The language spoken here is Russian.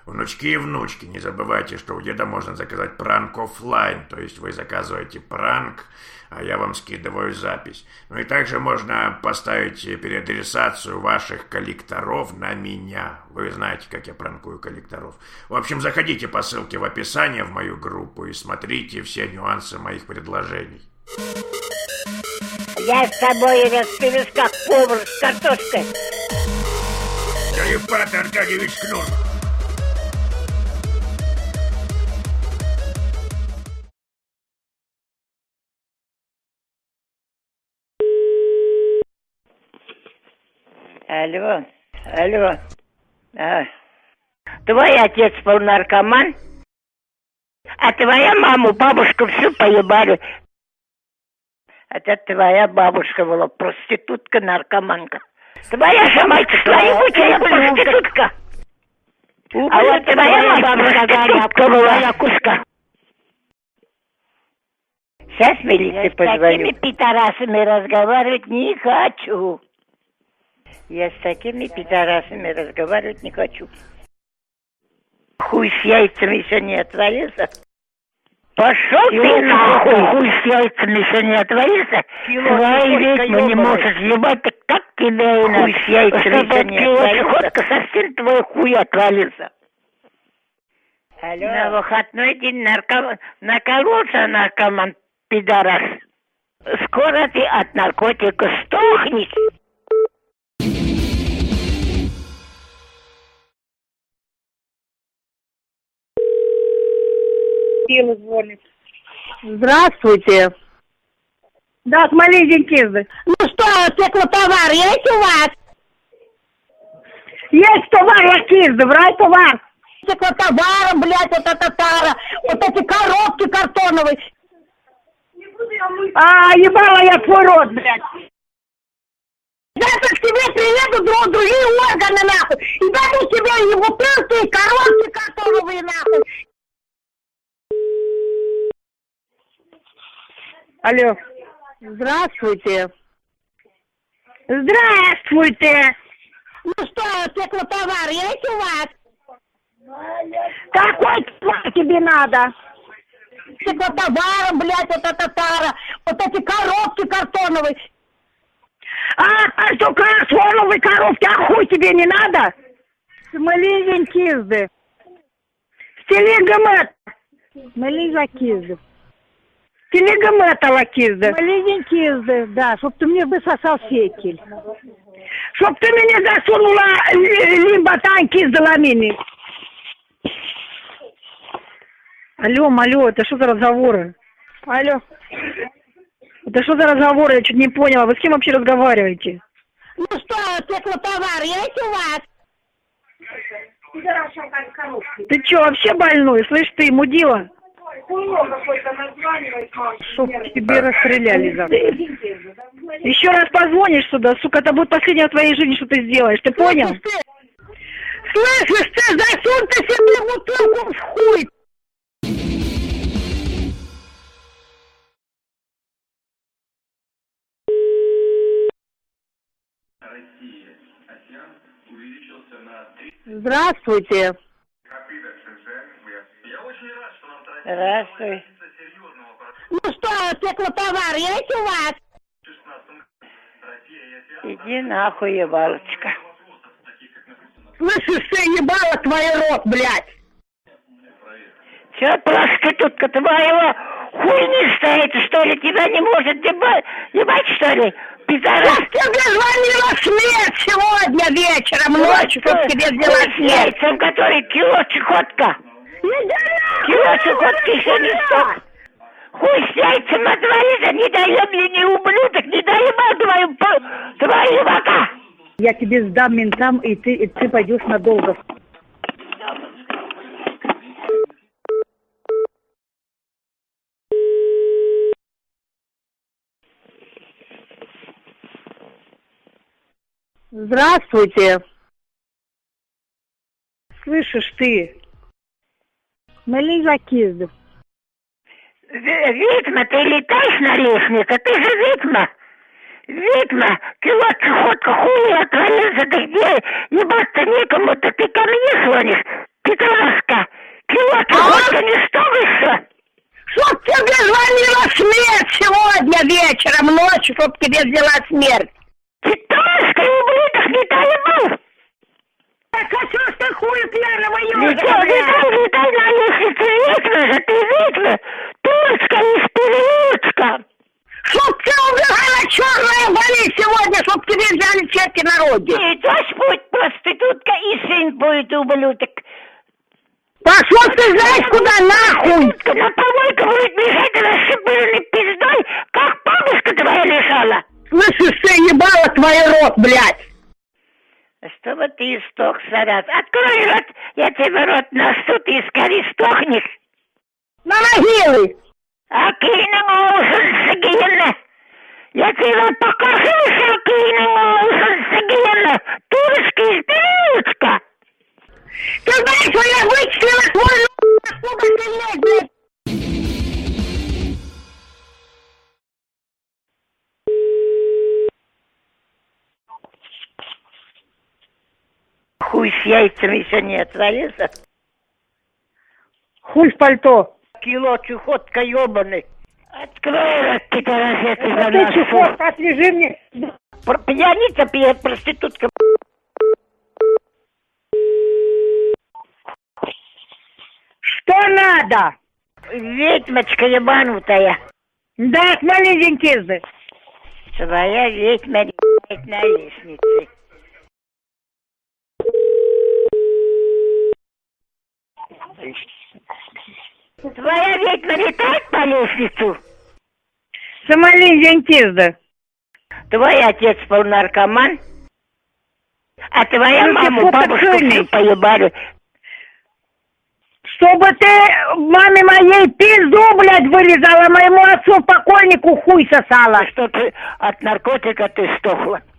Внучки и внучки, не забывайте, что у деда можно заказать пранк офлайн, то есть вы заказываете пранк, а я вам скидываю запись. Ну и также можно поставить переадресацию ваших коллекторов на меня. Вы знаете, как я пранкую коллекторов. В общем, заходите по ссылке в описании в мою группу и смотрите все нюансы моих предложений. Я с тобой распилюсь, как повар с картошкой. Ипат Аркадьевич Кнут. Алло. Твой отец был наркоман, а твоя маму, бабушку всю поебали. Это твоя бабушка была проститутка, наркоманка. Твоя же мать ебучая проститутка. А вот твоя бабушка проститутка была, кушка. Сейчас милиции позвоню. Я с такими пидорасами разговаривать не хочу. Я с такими пидорасами разговаривать не хочу. Хуй с яйцами еще не отвалился. Пошел ты нахуй, хуй с яйцами еще не отвалился. Свои ведьмы не можешь ебать, так как тебе и на хуй с яйцами еще не отвалился. Совсем твой хуй отвалился. Алло. На выходной день накололся наркоман, пидорас. Скоро ты от наркотика сдохнешь. Звонит. Здравствуйте. Да, с Малинкизы. Ну что, стеклотовар есть у вас? Есть товар, Лакизы, брать товар. Стеклотовар, блядь, вот эта тара, вот эти коробки картоновые. Ебала я твой рот, блядь. Завтра к тебе приедут другие органы, нахуй. И дадут тебе и бутылки, и коробки картоновые, нахуй. Алло. Здравствуйте. Здравствуйте. Ну что, стеклотовар есть у вас? Какой товар тебе надо? Стеклотовар, блядь, вот эта тара, вот эти коробки картоновые. Что картоновые коробки, а хуй тебе не надо? Малинкизы. Телегамет. Малинкизы. Телегамета Лакизы. Малинкизы, да, чтоб ты мне высосал фекель. Чтоб ты мне засунула либо танки за ламины. Алло, это что за разговоры? Алло. Это что за разговоры? Я чуть не поняла. Вы с кем вообще разговариваете? Ну что, стеклотовар есть у вас? Ты что, вообще больной? Слышь ты, мудила? Чтоб тебе расстреляли завтра. Еще раз позвонишь сюда, сука, это будет последнее в твоей жизни, что ты сделаешь, ты понял? Слышишь ты, засунь ты себе бутылку в хуй! Здравствуйте. Здравствуй. Ну что, стеклотовар есть у вас? Иди нахуй, ебалочка. Слышишь, ты ебала твой рот, блядь. Че, проститутка твоего хуйни стоит, что ли? Тебя не может ебать, что ли? Пидорас. Я тебе звонила смерть сегодня вечером, ночью, чтоб тебе взяла смерть. В которой кило чехотка. Кило чехотки еще не сток. Хуй с яйцем отвалится, не даем мне ни ублюдок, не даем твою бока. Я тебе сдам ментам, и ты пойдешь надолго. Здравствуйте. Слышишь ты? Малинкизы. Ведьма, ты летаешь на лестнице, ты же ведьма. Ведьма, кило чехотка, хуй отвалился, ты где? Ебаться некому-то, ты ко мне звонишь. Петрушка, чего ты водка не столишься? Чтоб тебе звонила смерть сегодня вечером, ночью, чтоб тебе взяла смерть. Петрушка, ублюдок, не дай ему. Так а что ж ты хуй пьяного Не дай, на лестнице ветра же, ты видно? Тучка из переулочка. Чтоб ты убегала черная болезнь сегодня, чтоб тебе взяли черти на роге. И дочь будет проститутка, и сын будет ублюдок. Пошел ты знаешь куда, нахуй! На помойку будет лежать расшибленной пиздой, как бабушка твоя лежала. Слышишь, ты ебала твой рот, блядь! Чтобы ты стох, сарат. Открой рот, я тебе рот носу, ты скорее стохнешь. На могилы! Акиному усунсагиенна. Я тебе покажу, что акиному усунсагиенна. Турочка из переулочка. Ты знаешь, что я вычислила твой откуда ты есть, блядь? Хуй с яйцами еще не отвалился. Хуй в пальто. Кило чухотка ебаный. Открой рот, пидорас, я тебя Ты носу. чухотка, отвяжи мне. Пьяница, проститутка. Что надо? Ведьмочка ебанутая. Да, отмали денькизы. Своя ведьма ебать на лестнице. Твоя ведьма летает по лестницу? Самолин денькизы. Твой отец был наркоман? А твоя Ну, маму, ты бабушку фотошильник. всю поебали. Чтобы ты маме моей пизду, блядь, вылезала, моему отцу покойнику хуй сосала. Что ты от наркотика ты стохла?